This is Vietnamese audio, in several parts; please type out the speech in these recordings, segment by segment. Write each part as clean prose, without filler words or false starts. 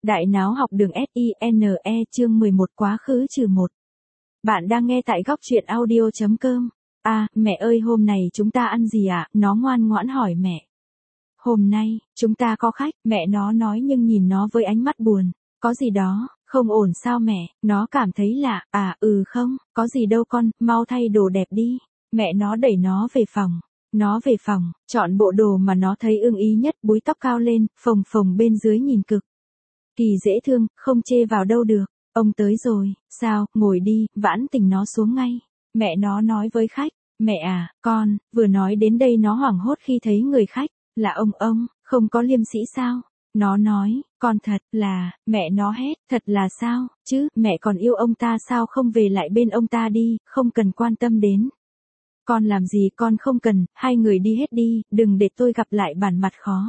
Đại náo học đường SINE chương 11 quá khứ trừ 1. Bạn đang nghe tại góc truyện audio.com. À, mẹ ơi hôm nay chúng ta ăn gì ạ? Nó ngoan ngoãn hỏi mẹ. Hôm nay, chúng ta có khách, mẹ nó nói nhưng nhìn nó với ánh mắt buồn. Có gì đó, không ổn sao mẹ? Nó cảm thấy lạ, không, có gì đâu con, mau thay đồ đẹp đi. Mẹ nó đẩy nó về phòng. Nó về phòng, chọn bộ đồ mà nó thấy ưng ý nhất, búi tóc cao lên, phồng phồng bên dưới nhìn cực kỳ dễ thương, không chê vào đâu được. Ông tới rồi, sao, ngồi đi, Vãn Tình nó xuống ngay. Mẹ nó nói với khách, mẹ à, con, vừa nói đến đây nó hoảng hốt khi thấy người khách, là ông, không có liêm sĩ sao? Nó nói, con thật là, mẹ nó hét, thật là sao, chứ, mẹ còn yêu ông ta sao không về lại bên ông ta đi, không cần quan tâm đến. Con làm gì con không cần, hai người đi hết đi, đừng để tôi gặp lại bản mặt khó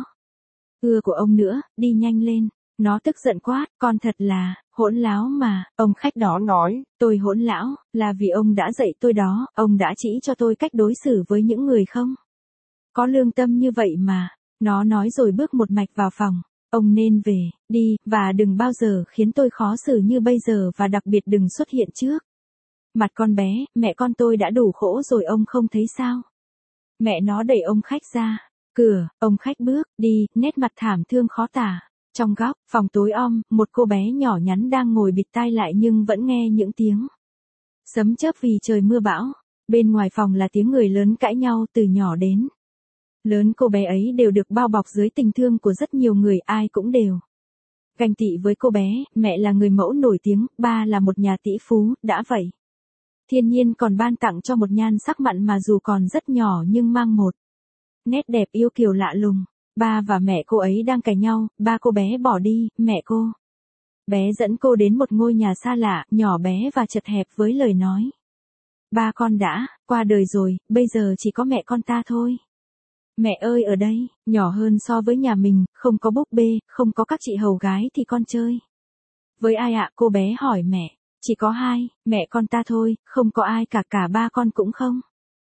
ưa của ông nữa, đi nhanh lên. Nó tức giận quát, con thật là, hỗn láo mà, ông khách đó nói, tôi hỗn lão, là vì ông đã dạy tôi đó, ông đã chỉ cho tôi cách đối xử với những người không có lương tâm như vậy mà. Nó nói rồi bước một mạch vào phòng, ông nên về, đi, và đừng bao giờ khiến tôi khó xử như bây giờ và đặc biệt đừng xuất hiện trước mặt con bé, mẹ con tôi đã đủ khổ rồi ông không thấy sao. Mẹ nó đẩy ông khách ra, cửa, ông khách bước, đi, nét mặt thảm thương khó tả. Trong góc, phòng tối om, một cô bé nhỏ nhắn đang ngồi bịt tai lại nhưng vẫn nghe những tiếng sấm chớp vì trời mưa bão. Bên ngoài phòng là tiếng người lớn cãi nhau từ nhỏ đến lớn, cô bé ấy đều được bao bọc dưới tình thương của rất nhiều người, ai cũng đều ganh tị với cô bé. Mẹ là người mẫu nổi tiếng, ba là một nhà tỷ phú, đã vậy thiên nhiên còn ban tặng cho một nhan sắc mặn mà dù còn rất nhỏ nhưng mang một nét đẹp yêu kiều lạ lùng. Ba và mẹ cô ấy đang cãi nhau, ba cô bé bỏ đi, mẹ cô bé dẫn cô đến một ngôi nhà xa lạ, nhỏ bé và chật hẹp với lời nói. Ba con đã qua đời rồi, bây giờ chỉ có mẹ con ta thôi. Mẹ ơi ở đây, nhỏ hơn so với nhà mình, không có búp bê, không có các chị hầu gái thì con chơi với ai ạ? Cô bé hỏi mẹ. Chỉ có hai, mẹ con ta thôi, không có ai cả, cả ba con cũng không.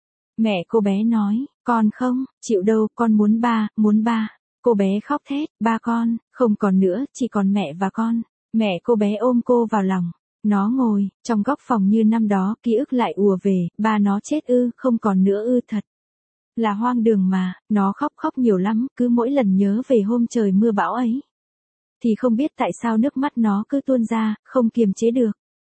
Mẹ cô bé nói, con không chịu đâu, con muốn ba, muốn ba. Cô bé khóc thét, ba con, không còn nữa, chỉ còn mẹ và con. Mẹ cô bé ôm cô vào lòng. Nó ngồi, trong góc phòng như năm đó, ký ức lại ùa về, ba nó chết ư, không còn nữa ư, thật là hoang đường mà. Nó khóc nhiều lắm, cứ mỗi lần nhớ về hôm trời mưa bão ấy thì không biết tại sao nước mắt nó cứ tuôn ra, không kiềm chế được.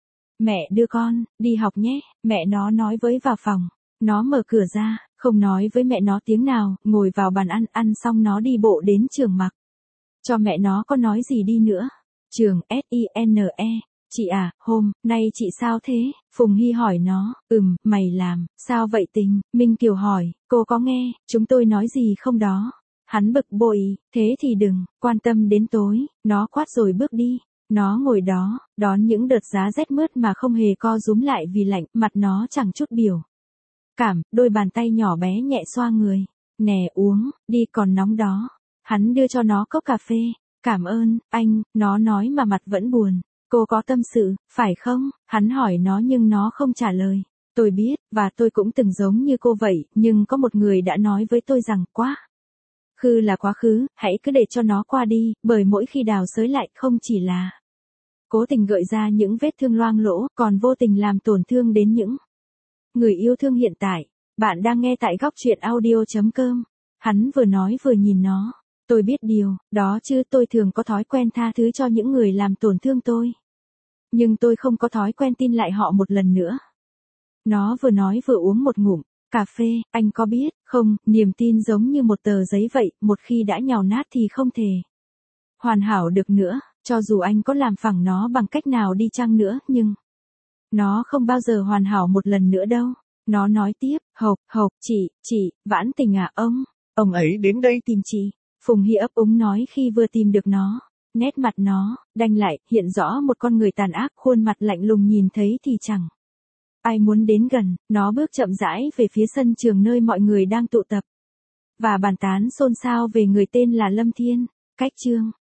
Mẹ đưa con, đi học nhé, mẹ nó nói với vào phòng. Nó mở cửa ra, không nói với mẹ nó tiếng nào, ngồi vào bàn ăn xong nó đi bộ đến trường mặc cho mẹ nó có nói gì đi nữa. Trường SINE, chị à, hôm nay chị sao thế? Phùng Hy hỏi nó, mày làm, sao vậy Tình? Minh Kiều hỏi, cô có nghe, chúng tôi nói gì không đó? Hắn bực bội, thế thì đừng quan tâm đến tối, nó quát rồi bước đi. Nó ngồi đó, đón những đợt giá rét mướt mà không hề co rúm lại vì lạnh, mặt nó chẳng chút biểu cảm, đôi bàn tay nhỏ bé nhẹ xoa người. Nè uống, đi còn nóng đó. Hắn đưa cho nó cốc cà phê. Cảm ơn, anh, nó nói mà mặt vẫn buồn. Cô có tâm sự, phải không? Hắn hỏi nó nhưng nó không trả lời. Tôi biết, và tôi cũng từng giống như cô vậy, nhưng có một người đã nói với tôi rằng quá khứ là quá khứ, hãy cứ để cho nó qua đi, bởi mỗi khi đào xới lại không chỉ là cố tình gợi ra những vết thương loang lỗ, còn vô tình làm tổn thương đến những người yêu thương hiện tại. Bạn đang nghe tại góc truyện audio.com. Hắn vừa nói vừa nhìn nó. Tôi biết điều, đó chứ tôi thường có thói quen tha thứ cho những người làm tổn thương tôi. Nhưng tôi không có thói quen tin lại họ một lần nữa. Nó vừa nói vừa uống một ngụm cà phê, anh có biết, không, niềm tin giống như một tờ giấy vậy, một khi đã nhào nát thì không thể hoàn hảo được nữa, cho dù anh có làm phẳng nó bằng cách nào đi chăng nữa, nhưng nó không bao giờ hoàn hảo một lần nữa đâu. Nó nói tiếp, chị, Vãn Tình à, ông ấy đến đây tìm chị. Phùng Hy ấp úng nói khi vừa tìm được nó. Nét mặt nó đanh lại, hiện rõ một con người tàn ác, khuôn mặt lạnh lùng, nhìn thấy thì chẳng ai muốn đến gần. Nó bước chậm rãi về phía sân trường nơi mọi người đang tụ tập và bàn tán xôn xao về người tên là Lâm Thiên. Cách chương